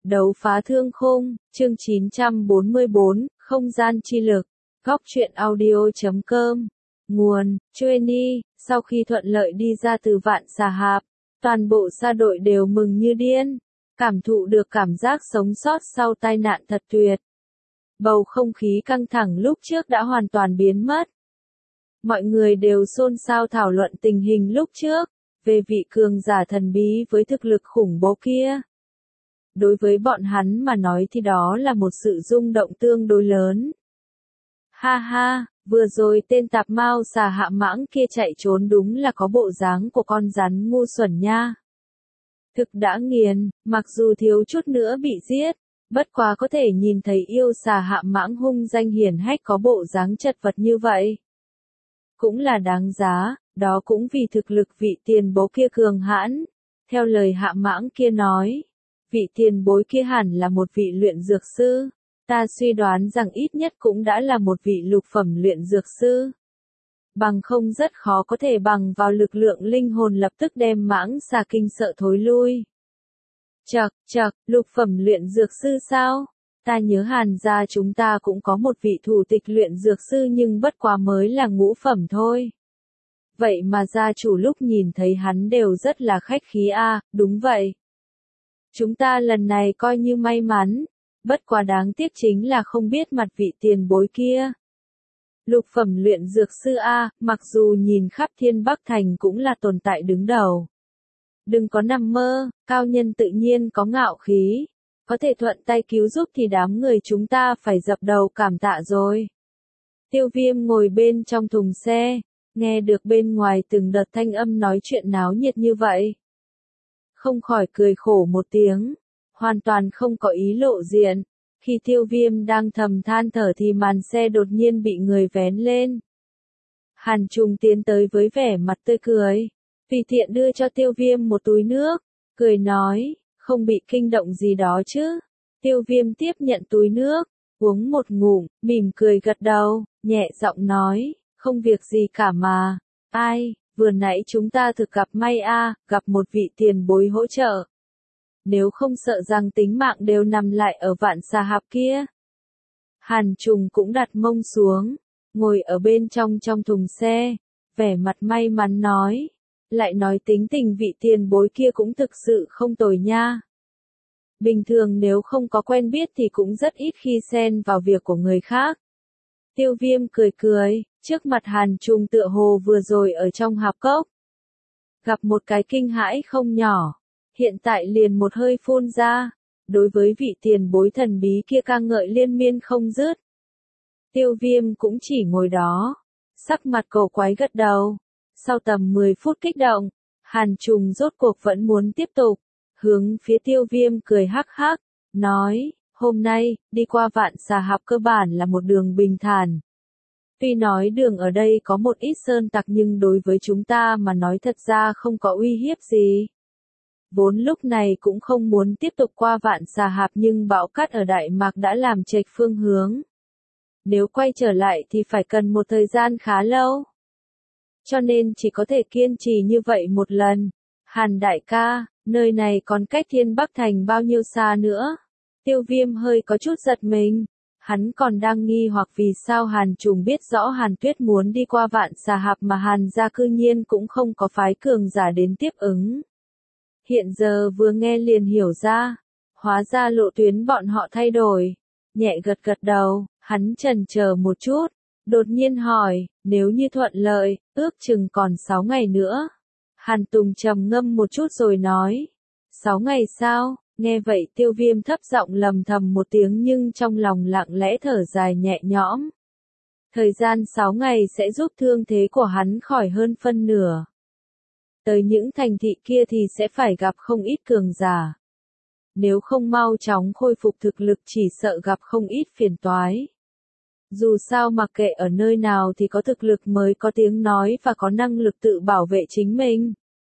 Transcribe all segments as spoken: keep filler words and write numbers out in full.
Đấu phá thương khung, chương chín trăm bốn mươi bốn, không gian chi lực, góc truyện audio chấm com. Nguồn, Chueni, sau khi thuận lợi đi ra từ Vạn Xà Hạp, toàn bộ sa đội đều mừng như điên, cảm thụ được cảm giác sống sót sau tai nạn thật tuyệt. Bầu không khí căng thẳng lúc trước đã hoàn toàn biến mất. Mọi người đều xôn xao thảo luận tình hình lúc trước, về vị cường giả thần bí với thực lực khủng bố kia. Đối với bọn hắn mà nói thì đó là một sự rung động tương đối lớn. Ha ha, vừa rồi tên tạp mao xà hạ mãng kia chạy trốn đúng là có bộ dáng của con rắn ngu xuẩn nha. Thực đã nghiền, mặc dù thiếu chút nữa bị giết, bất quá có thể nhìn thấy yêu xà hạ mãng hung danh hiển hách có bộ dáng chật vật như vậy. Cũng là đáng giá, đó cũng vì thực lực vị tiền bối kia cường hãn. Theo lời hạ mãng kia nói, vị tiền bối kia hẳn là một vị luyện dược sư. Ta suy đoán rằng ít nhất cũng đã là một vị lục phẩm luyện dược sư. Bằng không rất khó có thể bằng vào lực lượng linh hồn lập tức đem mãng xà kinh sợ thối lui. Chậc, chậc, lục phẩm luyện dược sư sao? Ta nhớ Hàn gia chúng ta cũng có một vị thủ tịch luyện dược sư nhưng bất quá mới là ngũ phẩm thôi. Vậy mà gia chủ lúc nhìn thấy hắn đều rất là khách khí a, à, đúng vậy. Chúng ta lần này coi như may mắn, bất quá đáng tiếc chính là không biết mặt vị tiền bối kia. Lục phẩm luyện dược sư A, mặc dù nhìn khắp Thiên Bắc Thành cũng là tồn tại đứng đầu. Đừng có nằm mơ, cao nhân tự nhiên có ngạo khí. Có thể thuận tay cứu giúp thì đám người chúng ta phải dập đầu cảm tạ rồi. Tiêu Viêm ngồi bên trong thùng xe, nghe được bên ngoài từng đợt thanh âm nói chuyện náo nhiệt như vậy. Không khỏi cười khổ một tiếng, hoàn toàn không có ý lộ diện. Khi Tiêu Viêm đang thầm than thở thì màn xe đột nhiên bị người vén lên. Hàn Trùng tiến tới với vẻ mặt tươi cười, tùy tiện đưa cho Tiêu Viêm một túi nước, cười nói, không bị kinh động gì đó chứ. Tiêu Viêm tiếp nhận túi nước, uống một ngụm, mỉm cười gật đầu, nhẹ giọng nói, không việc gì cả mà. Ai, vừa nãy chúng ta thực gặp may a, gặp một vị tiền bối hỗ trợ. Nếu không sợ rằng tính mạng đều nằm lại ở Vạn Xà Hạp kia. Hàn Trùng cũng đặt mông xuống, ngồi ở bên trong trong thùng xe, vẻ mặt may mắn nói, lại nói tính tình vị tiền bối kia cũng thực sự không tồi nha. Bình thường nếu không có quen biết thì cũng rất ít khi xen vào việc của người khác. Tiêu Viêm cười cười, trước mặt Hàn Trùng tựa hồ vừa rồi ở trong hạp cốc. Gặp một cái kinh hãi không nhỏ. Hiện tại liền một hơi phun ra, đối với vị tiền bối thần bí kia ca ngợi liên miên không dứt. Tiêu Viêm cũng chỉ ngồi đó, sắc mặt cổ quái gật đầu. Sau tầm mười phút kích động, Hàn Trùng rốt cuộc vẫn muốn tiếp tục, hướng phía Tiêu Viêm cười hắc hắc, nói, hôm nay, đi qua Vạn Xà Hạp cơ bản là một đường bình thản. Tuy nói đường ở đây có một ít sơn tặc nhưng đối với chúng ta mà nói thật ra không có uy hiếp gì. Vốn lúc này cũng không muốn tiếp tục qua Vạn Xà Hạp nhưng bão cát ở Đại Mạc đã làm chệch phương hướng. Nếu quay trở lại thì phải cần một thời gian khá lâu. Cho nên chỉ có thể kiên trì như vậy một lần. Hàn đại ca, nơi này còn cách Thiên Bắc Thành bao nhiêu xa nữa? Tiêu Viêm hơi có chút giật mình. Hắn còn đang nghi hoặc vì sao Hàn Trùng biết rõ Hàn Tuyết muốn đi qua Vạn Xà Hạp mà Hàn gia cư nhiên cũng không có phái cường giả đến tiếp ứng. Hiện giờ vừa nghe liền hiểu ra, hóa ra lộ tuyến bọn họ thay đổi. Nhẹ gật gật đầu, hắn chần chờ một chút, đột nhiên hỏi, nếu như thuận lợi, ước chừng còn sáu ngày nữa. Hàn Tùng trầm ngâm một chút rồi nói, sáu ngày sao? Nghe vậy Tiêu Viêm thấp giọng lầm thầm một tiếng nhưng trong lòng lặng lẽ thở dài nhẹ nhõm. Thời gian sáu ngày sẽ giúp thương thế của hắn khỏi hơn phân nửa. Tới những thành thị kia thì sẽ phải gặp không ít cường giả. Nếu không mau chóng khôi phục thực lực chỉ sợ gặp không ít phiền toái. Dù sao mặc kệ ở nơi nào thì có thực lực mới có tiếng nói và có năng lực tự bảo vệ chính mình.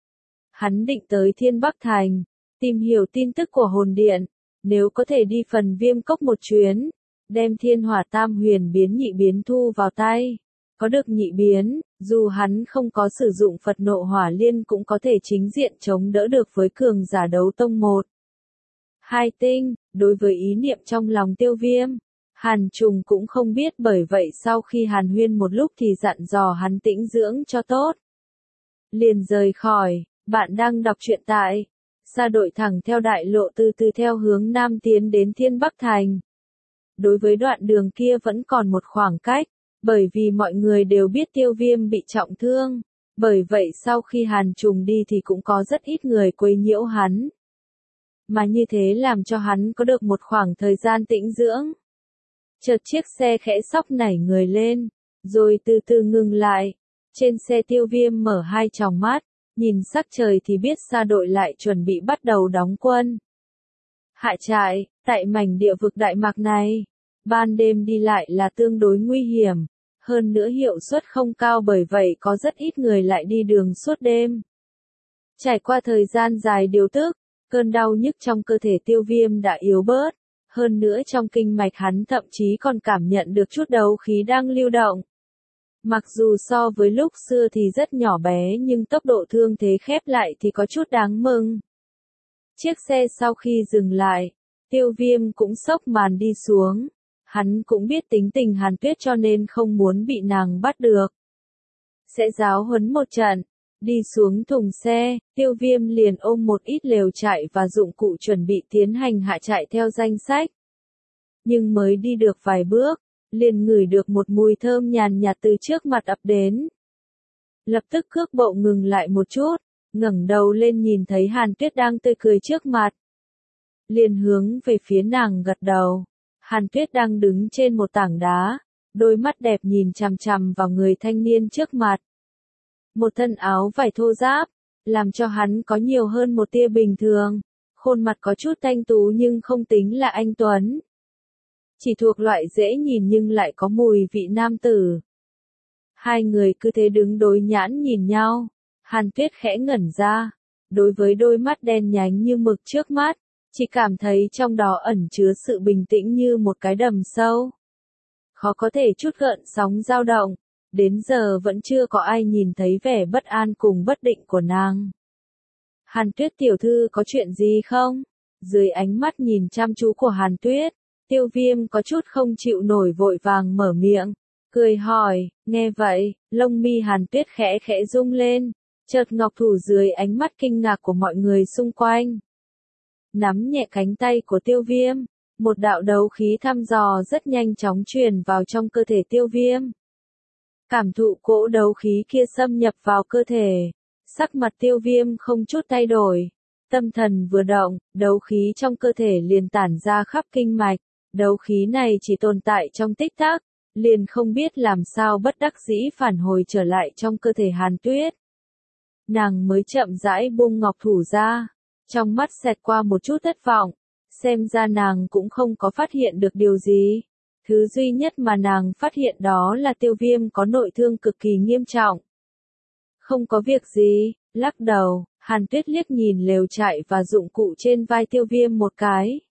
Hắn định tới Thiên Bắc Thành, tìm hiểu tin tức của hồn điện, nếu có thể đi phần Viêm Cốc một chuyến, đem Thiên Hỏa Tam Huyền biến nhị biến thu vào tay. Có được nhị biến, dù hắn không có sử dụng Phật Nộ Hỏa Liên cũng có thể chính diện chống đỡ được với cường giả đấu tông một. Hai tinh, đối với ý niệm trong lòng Tiêu Viêm, Hàn Trùng cũng không biết, bởi vậy sau khi hàn huyên một lúc thì dặn dò hắn tĩnh dưỡng cho tốt. Liền rời khỏi, bạn đang đọc truyện tại Sa Đội thẳng theo đại lộ từ từ theo hướng Nam tiến đến Thiên Bắc Thành. Đối với đoạn đường kia vẫn còn một khoảng cách, bởi vì mọi người đều biết Tiêu Viêm bị trọng thương, bởi vậy sau khi Hàn Trùng đi thì cũng có rất ít người quấy nhiễu hắn. Mà như thế làm cho hắn có được một khoảng thời gian tĩnh dưỡng. Chợt chiếc xe khẽ sóc nảy người lên, rồi từ từ ngừng lại. Trên xe Tiêu Viêm mở hai tròng mắt, nhìn sắc trời thì biết Sa Đội lại chuẩn bị bắt đầu đóng quân. Hạ trại, tại mảnh địa vực Đại Mạc này, ban đêm đi lại là tương đối nguy hiểm, hơn nữa hiệu suất không cao, bởi vậy có rất ít người lại đi đường suốt đêm. Trải qua thời gian dài điều tức, cơn đau nhức trong cơ thể Tiêu Viêm đã yếu bớt, hơn nữa trong kinh mạch hắn thậm chí còn cảm nhận được chút đấu khí đang lưu động. Mặc dù so với lúc xưa thì rất nhỏ bé, nhưng tốc độ thương thế khép lại thì có chút đáng mừng. Chiếc xe sau khi dừng lại, Tiêu Viêm cũng xốc màn đi xuống. Hắn cũng biết tính tình Hàn Tuyết cho nên không muốn bị nàng bắt được. Sẽ giáo huấn một trận. Đi xuống thùng xe, Tiêu Viêm liền ôm một ít lều trại và dụng cụ chuẩn bị tiến hành hạ trại theo danh sách. Nhưng mới đi được vài bước, liền ngửi được một mùi thơm nhàn nhạt từ trước mặt ập đến. Lập tức cước bộ ngừng lại một chút, ngẩng đầu lên nhìn thấy Hàn Tuyết đang tươi cười trước mặt. Liền hướng về phía nàng gật đầu. Hàn Tuyết đang đứng trên một tảng đá, đôi mắt đẹp nhìn chằm chằm vào người thanh niên trước mặt. Một thân áo vải thô ráp, làm cho hắn có nhiều hơn một tia bình thường, khuôn mặt có chút thanh tú nhưng không tính là anh tuấn. Chỉ thuộc loại dễ nhìn nhưng lại có mùi vị nam tử. Hai người cứ thế đứng đối nhãn nhìn nhau, Hàn Tuyết khẽ ngẩn ra, đối với đôi mắt đen nhánh như mực trước mắt, chỉ cảm thấy trong đó ẩn chứa sự bình tĩnh như một cái đầm sâu. Khó có thể chút gợn sóng dao động, đến giờ vẫn chưa có ai nhìn thấy vẻ bất an cùng bất định của nàng. Hàn Tuyết tiểu thư có chuyện gì không? Dưới ánh mắt nhìn chăm chú của Hàn Tuyết, Tiêu Viêm có chút không chịu nổi vội vàng mở miệng, cười hỏi, nghe vậy, lông mi Hàn Tuyết khẽ khẽ rung lên, chợt ngọc thủ dưới ánh mắt kinh ngạc của mọi người xung quanh. Nắm nhẹ cánh tay của Tiêu Viêm, một đạo đấu khí thăm dò rất nhanh chóng truyền vào trong cơ thể Tiêu Viêm. Cảm thụ cỗ đấu khí kia xâm nhập vào cơ thể, sắc mặt Tiêu Viêm không chút thay đổi. Tâm thần vừa động, đấu khí trong cơ thể liền tản ra khắp kinh mạch. Đấu khí này chỉ tồn tại trong tích tắc, liền không biết làm sao bất đắc dĩ phản hồi trở lại trong cơ thể Hàn Tuyết. Nàng mới chậm rãi buông ngọc thủ ra, trong mắt xẹt qua một chút thất vọng, xem ra nàng cũng không có phát hiện được điều gì. Thứ duy nhất mà nàng phát hiện đó là Tiêu Viêm có nội thương cực kỳ nghiêm trọng. Không có việc gì, lắc đầu, Hàn Tuyết liếc nhìn lều trại và dụng cụ trên vai Tiêu Viêm một cái.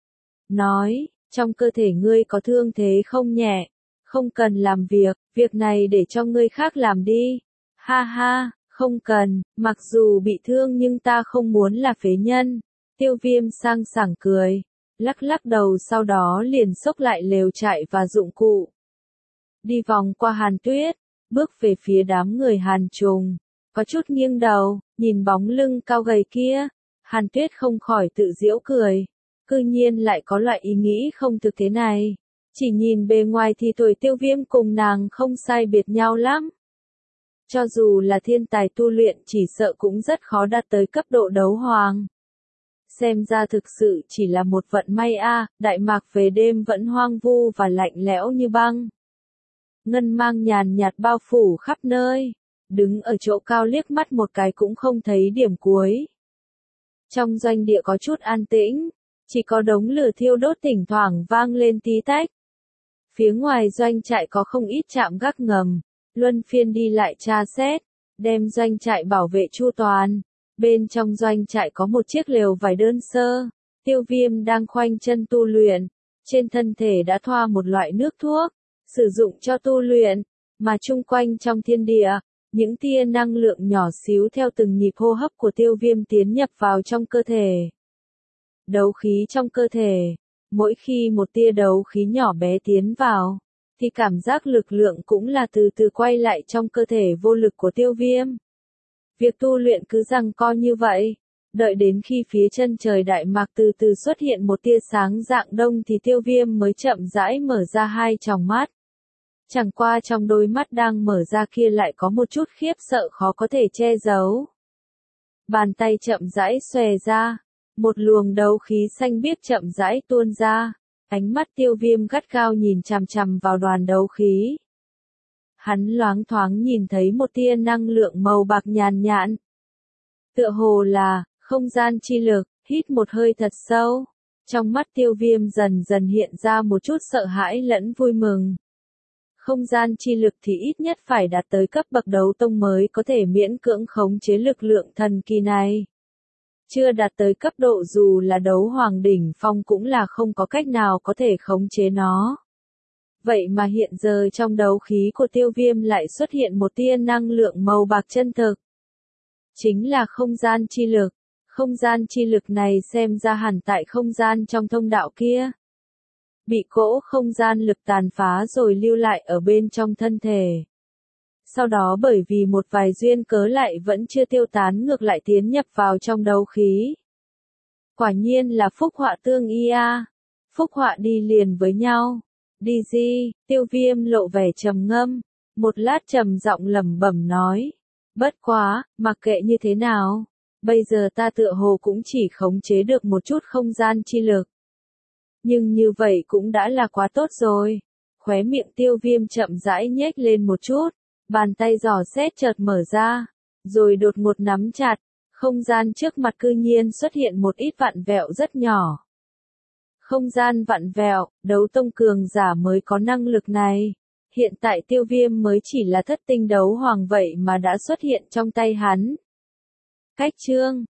Nói, trong cơ thể ngươi có thương thế không nhẹ, không cần làm việc, việc này để cho ngươi khác làm đi. Ha ha, không cần, mặc dù bị thương nhưng ta không muốn là phế nhân. Tiêu Viêm sang sảng cười, lắc lắc đầu, sau đó liền xốc lại lều trại và dụng cụ. Đi vòng qua Hàn Tuyết, bước về phía đám người Hàn Trùng, có chút nghiêng đầu, nhìn bóng lưng cao gầy kia, Hàn Tuyết không khỏi tự giễu cười. Cư nhiên lại có loại ý nghĩ không thực thế này. Chỉ nhìn bề ngoài thì tuổi Tiêu Viêm cùng nàng không sai biệt nhau lắm. Cho dù là thiên tài tu luyện chỉ sợ cũng rất khó đạt tới cấp độ đấu hoàng. Xem ra thực sự chỉ là một vận may a. Đại Mạc về đêm vẫn hoang vu và lạnh lẽo như băng. Ngân mang nhàn nhạt bao phủ khắp nơi. Đứng ở chỗ cao liếc mắt một cái cũng không thấy điểm cuối. Trong doanh địa có chút an tĩnh. Chỉ có đống lửa thiêu đốt thỉnh thoảng vang lên tí tách. Phía ngoài doanh trại có không ít trạm gác ngầm, luân phiên đi lại tra xét, đem doanh trại bảo vệ chu toàn. Bên trong doanh trại có một chiếc lều vải đơn sơ, Tiêu Viêm đang khoanh chân tu luyện, trên thân thể đã thoa một loại nước thuốc, sử dụng cho tu luyện, mà chung quanh trong thiên địa, những tia năng lượng nhỏ xíu theo từng nhịp hô hấp của Tiêu Viêm tiến nhập vào trong cơ thể. đấu khí trong cơ thể. Mỗi khi một tia đấu khí nhỏ bé tiến vào, thì cảm giác lực lượng cũng là từ từ quay lại trong cơ thể vô lực của Tiêu Viêm. Việc tu luyện cứ giằng co như vậy, đợi đến khi phía chân trời Đại Mạc từ từ xuất hiện một tia sáng rạng đông thì Tiêu Viêm mới chậm rãi mở ra hai tròng mắt. Chẳng qua trong đôi mắt đang mở ra kia lại có một chút khiếp sợ khó có thể che giấu. Bàn tay chậm rãi xòe ra, một luồng đấu khí xanh biếc chậm rãi tuôn ra, ánh mắt Tiêu Viêm gắt gao nhìn chằm chằm vào đoàn đấu khí. Hắn loáng thoáng nhìn thấy một tia năng lượng màu bạc nhàn nhạt. Tựa hồ là không gian chi lực, hít một hơi thật sâu. Trong mắt Tiêu Viêm dần dần hiện ra một chút sợ hãi lẫn vui mừng. Không gian chi lực thì ít nhất phải đạt tới cấp bậc đấu tông mới có thể miễn cưỡng khống chế lực lượng thần kỳ này. Chưa đạt tới cấp độ dù là đấu hoàng đỉnh phong cũng là không có cách nào có thể khống chế nó. Vậy mà hiện giờ trong đấu khí của Tiêu Viêm lại xuất hiện một tia năng lượng màu bạc chân thực. Chính là không gian chi lực. Không gian chi lực này xem ra hẳn tại không gian trong thông đạo kia. Bị cỗ không gian lực tàn phá rồi lưu lại ở bên trong thân thể. Sau đó bởi vì một vài duyên cớ lại vẫn chưa tiêu tán ngược lại tiến nhập vào trong đấu khí. Quả nhiên là phúc họa tương y a. Phúc họa đi liền với nhau. Đi gì, Tiêu Viêm lộ vẻ trầm ngâm, một lát trầm giọng lẩm bẩm nói. Bất quá, mặc kệ như thế nào, bây giờ ta tựa hồ cũng chỉ khống chế được một chút không gian chi lực. Nhưng như vậy cũng đã là quá tốt rồi. Khóe miệng Tiêu Viêm chậm rãi nhếch lên một chút, bàn tay giỏ xét chợt mở ra, rồi đột ngột nắm chặt, không gian trước mặt cư nhiên xuất hiện một ít vặn vẹo rất nhỏ. Không gian vặn vẹo, đấu tông cường giả mới có năng lực này. Hiện tại Tiêu Viêm mới chỉ là thất tinh đấu hoàng vậy mà đã xuất hiện trong tay hắn. Cách chương